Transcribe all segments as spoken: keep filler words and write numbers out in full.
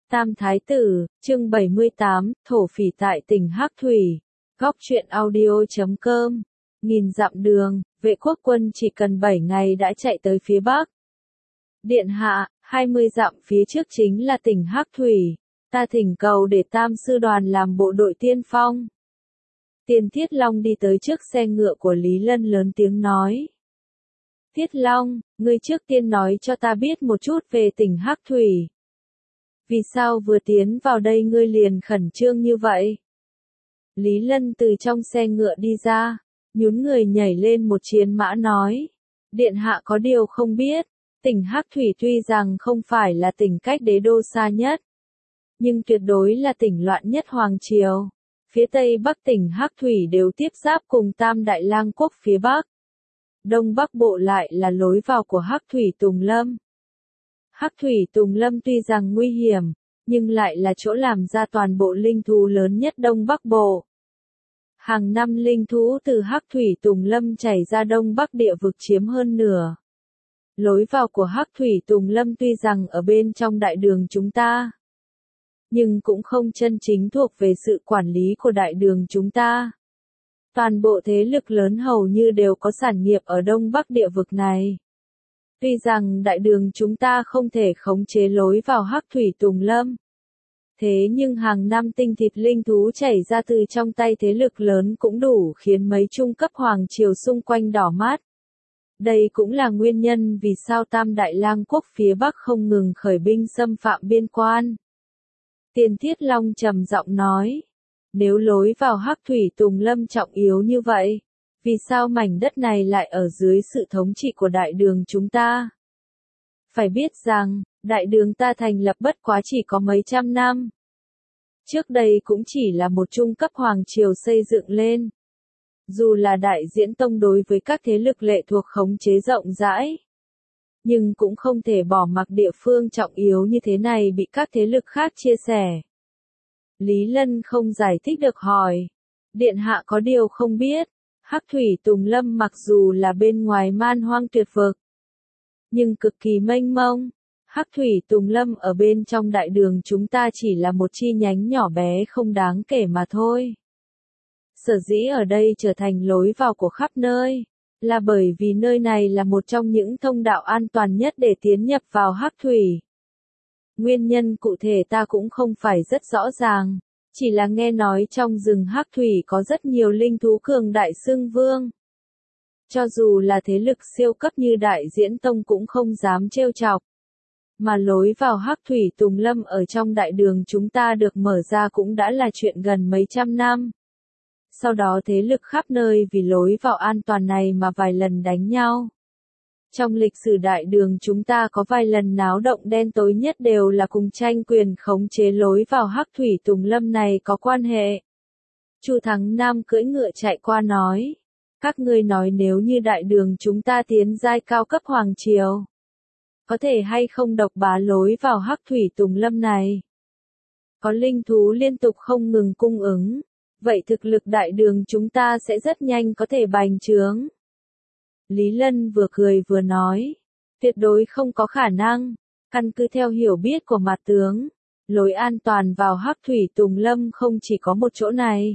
Tam Thái Tử, chương bảy mươi tám, thổ phỉ tại tỉnh Hắc Thủy. Góc truyện audio chấm com. Nghìn dặm đường, vệ quốc quân chỉ cần bảy ngày đã chạy tới phía Bắc. Điện hạ, hai mươi dặm phía trước chính là tỉnh Hắc Thủy. Ta thỉnh cầu để Tam Sư đoàn làm bộ đội tiên phong. Tiền Thiết Long đi tới trước xe ngựa của Lý Lân lớn tiếng nói. Thiết Long, ngươi trước tiên nói cho ta biết một chút về tỉnh Hắc Thủy. Vì sao vừa tiến vào đây ngươi liền khẩn trương như vậy? Lý Lân từ trong xe ngựa đi ra, nhún người nhảy lên một chiến mã nói. Điện hạ có điều không biết, tỉnh Hắc Thủy tuy rằng không phải là tỉnh cách đế đô xa nhất, nhưng tuyệt đối là tỉnh loạn nhất Hoàng Triều. Phía Tây Bắc tỉnh Hắc Thủy đều tiếp giáp cùng Tam Đại Lang quốc phía Bắc. Đông Bắc bộ lại là lối vào của Hắc Thủy Tùng Lâm. Hắc Thủy Tùng Lâm tuy rằng nguy hiểm, nhưng lại là chỗ làm ra toàn bộ linh thú lớn nhất Đông Bắc Bộ. Hàng năm linh thú từ Hắc Thủy Tùng Lâm chảy ra Đông Bắc địa vực chiếm hơn nửa. Lối vào của Hắc Thủy Tùng Lâm tuy rằng ở bên trong đại đường chúng ta, nhưng cũng không chân chính thuộc về sự quản lý của đại đường chúng ta. Toàn bộ thế lực lớn hầu như đều có sản nghiệp ở Đông Bắc địa vực này. Tuy rằng đại đường chúng ta không thể khống chế lối vào Hắc Thủy Tùng Lâm, thế nhưng hàng năm tinh thịt linh thú chảy ra từ trong tay thế lực lớn cũng đủ khiến mấy trung cấp hoàng triều xung quanh đỏ mắt. Đây cũng là nguyên nhân vì sao Tam Đại Lang quốc phía Bắc không ngừng khởi binh xâm phạm biên quan. Tiền Thiết Long trầm giọng nói, nếu lối vào Hắc Thủy Tùng Lâm trọng yếu như vậy, vì sao mảnh đất này lại ở dưới sự thống trị của đại đường chúng ta? Phải biết rằng, đại đường ta thành lập bất quá chỉ có mấy trăm năm. Trước đây cũng chỉ là một trung cấp hoàng triều xây dựng lên. Dù là đại diễn tông đối với các thế lực lệ thuộc khống chế rộng rãi, nhưng cũng không thể bỏ mặc địa phương trọng yếu như thế này bị các thế lực khác chia sẻ. Lý Lân không giải thích được hỏi. Điện hạ có điều không biết. Hắc Thủy Tùng Lâm mặc dù là bên ngoài man hoang tuyệt vực, nhưng cực kỳ mênh mông. Hắc Thủy Tùng Lâm ở bên trong đại đường chúng ta chỉ là một chi nhánh nhỏ bé không đáng kể mà thôi. Sở dĩ ở đây trở thành lối vào của khắp nơi, là bởi vì nơi này là một trong những thông đạo an toàn nhất để tiến nhập vào Hắc Thủy. Nguyên nhân cụ thể ta cũng không phải rất rõ ràng. Chỉ là nghe nói trong rừng Hắc Thủy có rất nhiều linh thú cường đại xưng vương. Cho dù là thế lực siêu cấp như Đại Diễn Tông cũng không dám trêu chọc. Mà lối vào Hắc Thủy Tùng Lâm ở trong đại đường chúng ta được mở ra cũng đã là chuyện gần mấy trăm năm. Sau đó thế lực khắp nơi vì lối vào an toàn này mà vài lần đánh nhau. Trong lịch sử đại đường chúng ta có vài lần náo động đen tối nhất đều là cùng tranh quyền khống chế lối vào Hắc Thủy Tùng Lâm này có quan hệ. Chu Thắng Nam cưỡi ngựa chạy qua nói, các ngươi nói nếu như đại đường chúng ta tiến giai cao cấp hoàng triều, có thể hay không độc bá lối vào Hắc Thủy Tùng Lâm này? Có linh thú liên tục không ngừng cung ứng, vậy thực lực đại đường chúng ta sẽ rất nhanh có thể bành trướng. Lý Lân vừa cười vừa nói, tuyệt đối không có khả năng, căn cứ theo hiểu biết của mặt tướng, lối an toàn vào Hắc Thủy Tùng Lâm không chỉ có một chỗ này,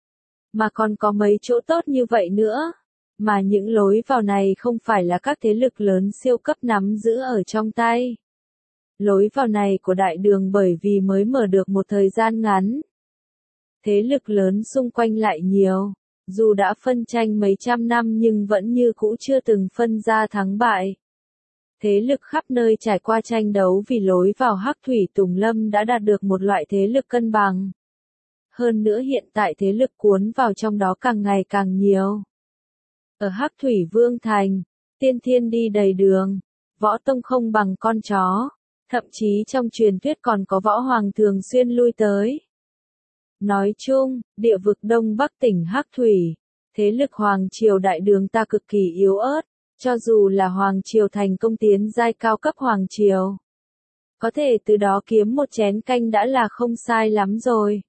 mà còn có mấy chỗ tốt như vậy nữa, mà những lối vào này không phải là các thế lực lớn siêu cấp nắm giữ ở trong tay. Lối vào này của đại đường bởi vì mới mở được một thời gian ngắn, thế lực lớn xung quanh lại nhiều. Dù đã phân tranh mấy trăm năm nhưng vẫn như cũ chưa từng phân ra thắng bại. Thế lực khắp nơi trải qua tranh đấu vì lối vào Hắc Thủy Tùng Lâm đã đạt được một loại thế lực cân bằng. Hơn nữa hiện tại thế lực cuốn vào trong đó càng ngày càng nhiều. Ở Hắc Thủy Vương Thành, tiên thiên đi đầy đường, võ tông không bằng con chó, thậm chí trong truyền thuyết còn có võ hoàng thường xuyên lui tới. Nói chung, địa vực Đông Bắc tỉnh Hắc Thủy, thế lực Hoàng Triều đại đường ta cực kỳ yếu ớt, cho dù là Hoàng Triều thành công tiến giai cao cấp Hoàng Triều. Có thể từ đó kiếm một chén canh đã là không sai lắm rồi.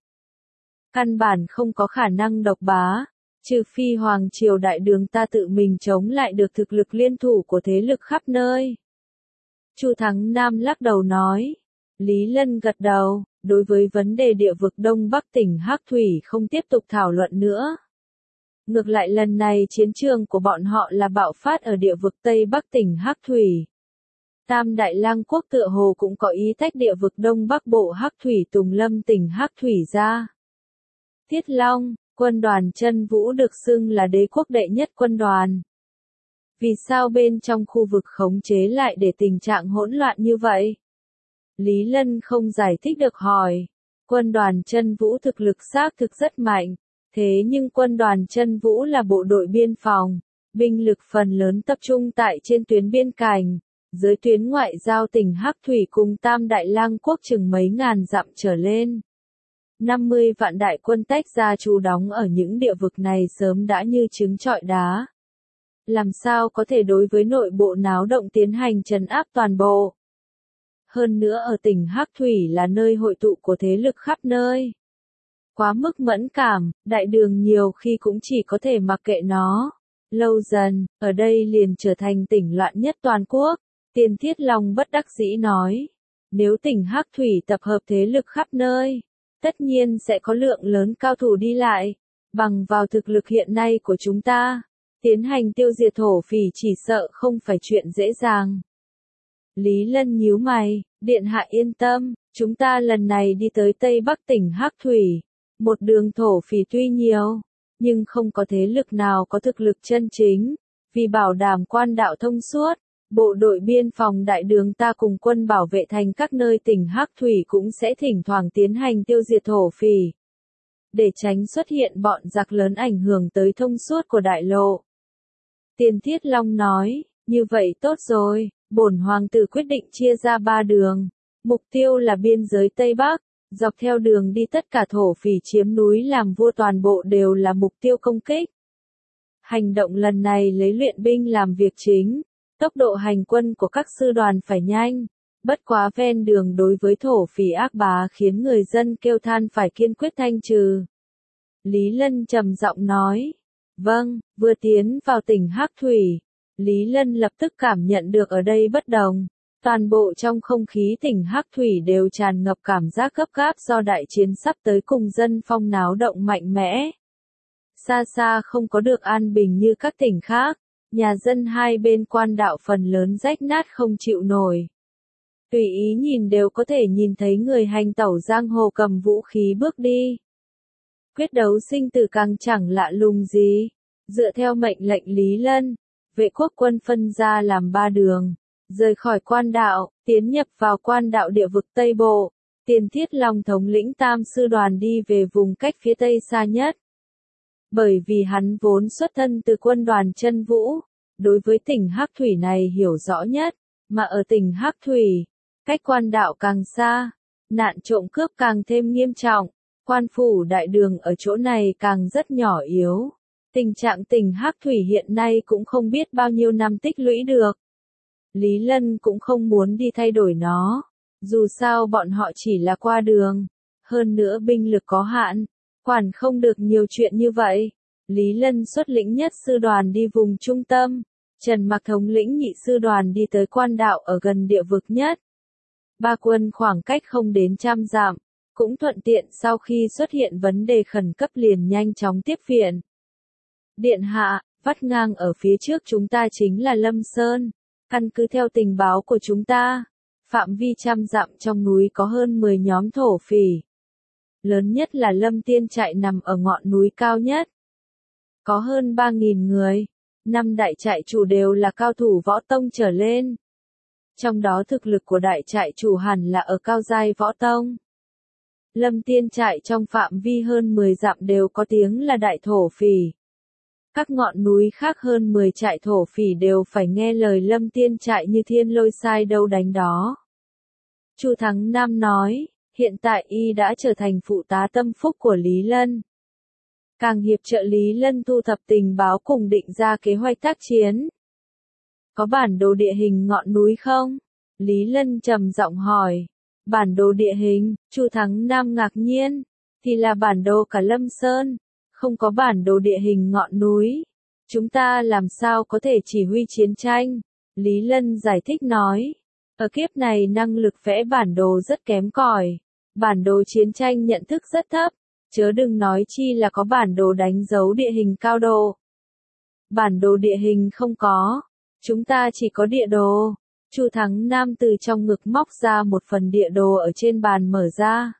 Căn bản không có khả năng độc bá, trừ phi Hoàng Triều đại đường ta tự mình chống lại được thực lực liên thủ của thế lực khắp nơi. Chu Thắng Nam lắc đầu nói, Lý Lân gật đầu, đối với vấn đề địa vực Đông Bắc tỉnh Hắc Thủy không tiếp tục thảo luận nữa. Ngược lại lần này chiến trường của bọn họ là bạo phát ở địa vực Tây Bắc tỉnh Hắc Thủy. Tam Đại Lang quốc tựa hồ cũng có ý tách địa vực Đông Bắc bộ Hắc Thủy Tùng Lâm tỉnh Hắc Thủy ra. Thiết Long, quân đoàn Chân Vũ được xưng là đế quốc đệ nhất quân đoàn. Vì sao bên trong khu vực khống chế lại để tình trạng hỗn loạn như vậy? Lý Lân không giải thích được hỏi. Quân đoàn Chân Vũ thực lực xác thực rất mạnh, thế nhưng quân đoàn Chân Vũ là bộ đội biên phòng, binh lực phần lớn tập trung tại trên tuyến biên cảnh, dưới tuyến ngoại giao tỉnh Hắc Thủy cùng Tam Đại Lang quốc chừng mấy ngàn dặm trở lên. năm mươi vạn đại quân tách ra trú đóng ở những địa vực này sớm đã như trứng trọi đá. Làm sao có thể đối với nội bộ náo động tiến hành trấn áp toàn bộ? Hơn nữa ở tỉnh Hắc Thủy là nơi hội tụ của thế lực khắp nơi. Quá mức mẫn cảm, đại đường nhiều khi cũng chỉ có thể mặc kệ nó. Lâu dần, ở đây liền trở thành tỉnh loạn nhất toàn quốc. Tiên Thiết Long bất đắc dĩ nói. Nếu tỉnh Hắc Thủy tập hợp thế lực khắp nơi, tất nhiên sẽ có lượng lớn cao thủ đi lại. Bằng vào thực lực hiện nay của chúng ta, tiến hành tiêu diệt thổ phỉ chỉ sợ không phải chuyện dễ dàng. Lý Lân nhíu mày, điện hạ yên tâm, chúng ta lần này đi tới Tây Bắc tỉnh Hắc Thủy. Một đường thổ phỉ tuy nhiều, nhưng không có thế lực nào có thực lực chân chính. Vì bảo đảm quan đạo thông suốt, bộ đội biên phòng đại đường ta cùng quân bảo vệ thành các nơi tỉnh Hắc Thủy cũng sẽ thỉnh thoảng tiến hành tiêu diệt thổ phỉ. Để tránh xuất hiện bọn giặc lớn ảnh hưởng tới thông suốt của đại lộ. Tiên Thiết Long nói, như vậy tốt rồi, bổn hoàng tử quyết định chia ra ba đường. Mục tiêu là biên giới Tây Bắc, dọc theo đường đi tất cả thổ phỉ chiếm núi làm vua toàn bộ đều là mục tiêu công kích. Hành động lần này lấy luyện binh làm việc chính, tốc độ hành quân của các sư đoàn phải nhanh, bất quá ven đường đối với thổ phỉ ác bá khiến người dân kêu than phải kiên quyết thanh trừ. Lý Lân trầm giọng nói, vâng, vừa tiến vào tỉnh Hắc Thủy, Lý Lân lập tức cảm nhận được ở đây bất đồng. Toàn bộ trong không khí tỉnh Hắc Thủy đều tràn ngập cảm giác gấp gáp do đại chiến sắp tới cùng dân phong náo động mạnh mẽ. Xa xa không có được an bình như các tỉnh khác, nhà dân hai bên quan đạo phần lớn rách nát không chịu nổi. Tùy ý nhìn đều có thể nhìn thấy người hành tẩu giang hồ cầm vũ khí bước đi. Quyết đấu sinh tử càng chẳng lạ lùng gì. Dựa theo mệnh lệnh Lý Lân, vệ quốc quân phân ra làm ba đường. Rời khỏi quan đạo, tiến nhập vào quan đạo địa vực Tây Bộ, Tiên Thiết Long thống lĩnh tam sư đoàn đi về vùng cách phía Tây xa nhất. Bởi vì hắn vốn xuất thân từ quân đoàn Chân Vũ, đối với tỉnh Hắc Thủy này hiểu rõ nhất, mà ở tỉnh Hắc Thủy, cách quan đạo càng xa, nạn trộm cướp càng thêm nghiêm trọng, quan phủ đại đường ở chỗ này càng rất nhỏ yếu. Tình trạng tỉnh Hắc Thủy hiện nay cũng không biết bao nhiêu năm tích lũy được. Lý Lân cũng không muốn đi thay đổi nó, dù sao bọn họ chỉ là qua đường, hơn nữa binh lực có hạn, quản không được nhiều chuyện như vậy. Lý Lân xuất lĩnh nhất sư đoàn đi vùng trung tâm, Trần Mặc thống lĩnh nhị sư đoàn đi tới quan đạo ở gần địa vực nhất. Ba quân khoảng cách không đến trăm dặm, cũng thuận tiện sau khi xuất hiện vấn đề khẩn cấp liền nhanh chóng tiếp viện. Điện hạ, vắt ngang ở phía trước chúng ta chính là Lâm Sơn. Căn cứ theo tình báo của chúng ta, phạm vi trăm dặm trong núi có hơn mười nhóm thổ phỉ. Lớn nhất là Lâm Tiên trại nằm ở ngọn núi cao nhất. Có hơn ba nghìn người, năm đại trại chủ đều là cao thủ võ tông trở lên. Trong đó thực lực của đại trại chủ hẳn là ở cao giai võ tông. Lâm Tiên trại trong phạm vi hơn mười dặm đều có tiếng là đại thổ phỉ. Các ngọn núi khác hơn mười trại thổ phỉ đều phải nghe lời Lâm Tiên trại như thiên lôi sai đâu đánh đó. Chu Thắng Nam nói, hiện tại y đã trở thành phụ tá tâm phúc của Lý Lân. Càng hiệp trợ Lý Lân thu thập tình báo cùng định ra kế hoạch tác chiến. Có bản đồ địa hình ngọn núi không? Lý Lân trầm giọng hỏi. Bản đồ địa hình, Chu Thắng Nam ngạc nhiên, thì là bản đồ cả Lâm Sơn. Không có bản đồ địa hình ngọn núi, chúng ta làm sao có thể chỉ huy chiến tranh? Lý Lân giải thích nói, Ở kiếp này năng lực vẽ bản đồ rất kém cỏi, bản đồ chiến tranh nhận thức rất thấp, chớ đừng nói chi là có bản đồ đánh dấu địa hình cao độ. Bản đồ địa hình không có, chúng ta chỉ có địa đồ. Chu Thắng Nam từ trong ngực móc ra một phần địa đồ ở trên bàn mở ra.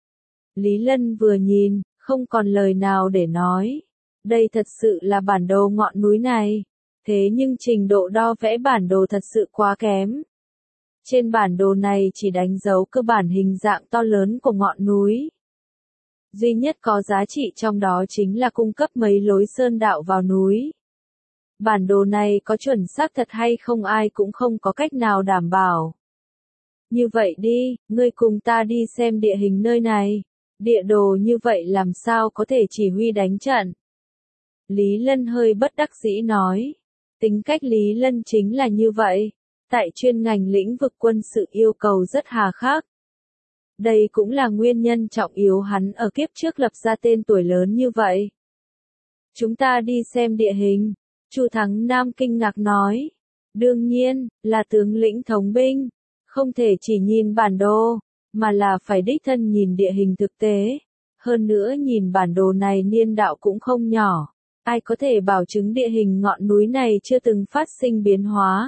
Lý Lân vừa nhìn, không còn lời nào để nói. Đây thật sự là bản đồ ngọn núi này. Thế nhưng trình độ đo vẽ bản đồ thật sự quá kém. Trên bản đồ này chỉ đánh dấu cơ bản hình dạng to lớn của ngọn núi. Duy nhất có giá trị trong đó chính là cung cấp mấy lối sơn đạo vào núi. Bản đồ này có chuẩn xác thật hay không ai cũng không có cách nào đảm bảo. Như vậy đi, ngươi cùng ta đi xem địa hình nơi này. Địa đồ như vậy làm sao có thể chỉ huy đánh trận? Lý Lân hơi bất đắc dĩ nói. Tính cách Lý Lân chính là như vậy. Tại chuyên ngành lĩnh vực quân sự yêu cầu rất hà khắc. Đây cũng là nguyên nhân trọng yếu hắn ở kiếp trước lập ra tên tuổi lớn như vậy. Chúng ta đi xem địa hình. Chu Thắng Nam kinh ngạc nói. Đương nhiên, là tướng lĩnh thống binh. Không thể chỉ nhìn bản đồ, mà là phải đích thân nhìn địa hình thực tế. Hơn nữa nhìn bản đồ này niên đại cũng không nhỏ. Ai có thể bảo chứng địa hình ngọn núi này chưa từng phát sinh biến hóa?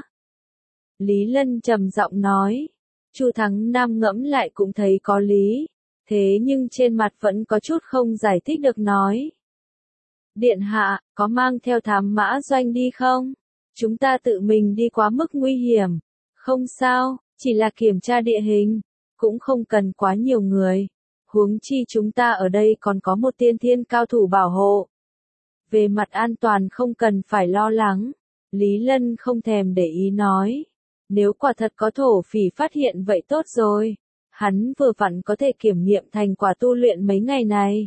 Lý Lân trầm giọng nói. Chu Thắng Nam ngẫm lại cũng thấy có lý. Thế nhưng trên mặt vẫn có chút không giải thích được nói. Điện hạ, có mang theo thám mã doanh đi không? Chúng ta tự mình đi quá mức nguy hiểm. Không sao, chỉ là kiểm tra địa hình. Cũng không cần quá nhiều người. Huống chi chúng ta ở đây còn có một tiên thiên cao thủ bảo hộ. Về mặt an toàn không cần phải lo lắng. Lý Lân không thèm để ý nói. Nếu quả thật có thổ phỉ phát hiện vậy tốt rồi. Hắn vừa vặn có thể kiểm nghiệm thành quả tu luyện mấy ngày này.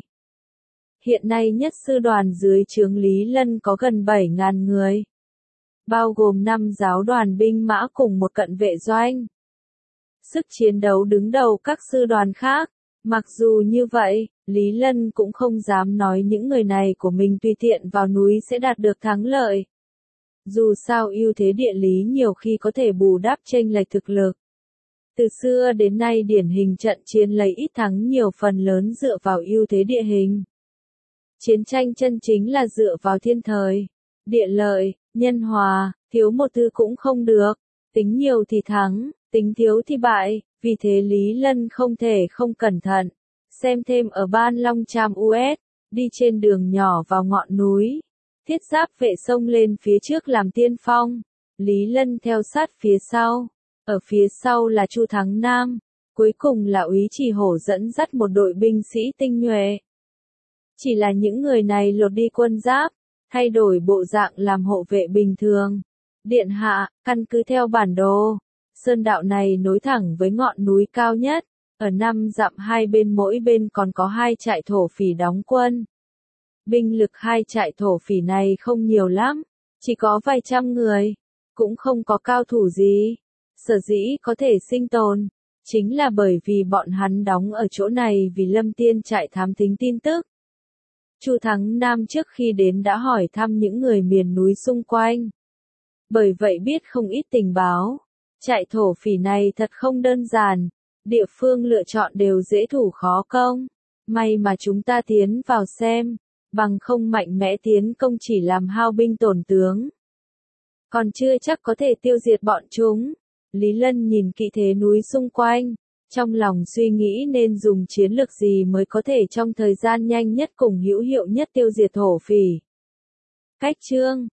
Hiện nay nhất sư đoàn dưới trướng Lý Lân có gần bảy nghìn người. Bao gồm năm giáo đoàn binh mã cùng một cận vệ doanh. Sức chiến đấu đứng đầu các sư đoàn khác. Mặc dù như vậy, Lý Lân cũng không dám nói những người này của mình tùy tiện vào núi sẽ đạt được thắng lợi. Dù sao ưu thế địa lý nhiều khi có thể bù đắp chênh lệch thực lực. Từ xưa đến nay điển hình trận chiến lấy ít thắng nhiều phần lớn dựa vào ưu thế địa hình. Chiến tranh chân chính là dựa vào thiên thời, địa lợi, nhân hòa, thiếu một thứ cũng không được, tính nhiều thì thắng, tính thiếu thì bại, vì thế Lý Lân không thể không cẩn thận. Xem thêm ở Ban Long Tràm u ét, đi trên đường nhỏ vào ngọn núi. Thiết giáp vệ xông lên phía trước làm tiên phong. Lý Lân theo sát phía sau. Ở phía sau là Chu Thắng Nam. Cuối cùng là Úy Chỉ Hổ dẫn dắt một đội binh sĩ tinh nhuệ. Chỉ là những người này lột đi quân giáp, thay đổi bộ dạng làm hộ vệ bình thường. Điện hạ, căn cứ theo bản đồ. Sơn đạo này nối thẳng với ngọn núi cao nhất. Ở năm dặm hai bên mỗi bên còn có hai trại thổ phỉ đóng quân. Binh lực hai trại thổ phỉ này không nhiều lắm, chỉ có vài trăm người, cũng không có cao thủ gì. Sở dĩ có thể sinh tồn, chính là bởi vì bọn hắn đóng ở chỗ này vì Lâm Tiên trại thám thính tin tức. Chu Thắng Nam trước khi đến đã hỏi thăm những người miền núi xung quanh. Bởi vậy biết không ít tình báo. Trại thổ phỉ này thật không đơn giản, địa phương lựa chọn đều dễ thủ khó công. May mà chúng ta tiến vào xem. Bằng không mạnh mẽ tiến công chỉ làm hao binh tổn tướng. Còn chưa chắc có thể tiêu diệt bọn chúng. Lý Lân nhìn kỹ thế núi xung quanh. Trong lòng suy nghĩ nên dùng chiến lược gì mới có thể trong thời gian nhanh nhất cùng hữu hiệu nhất tiêu diệt thổ phỉ. Cách chương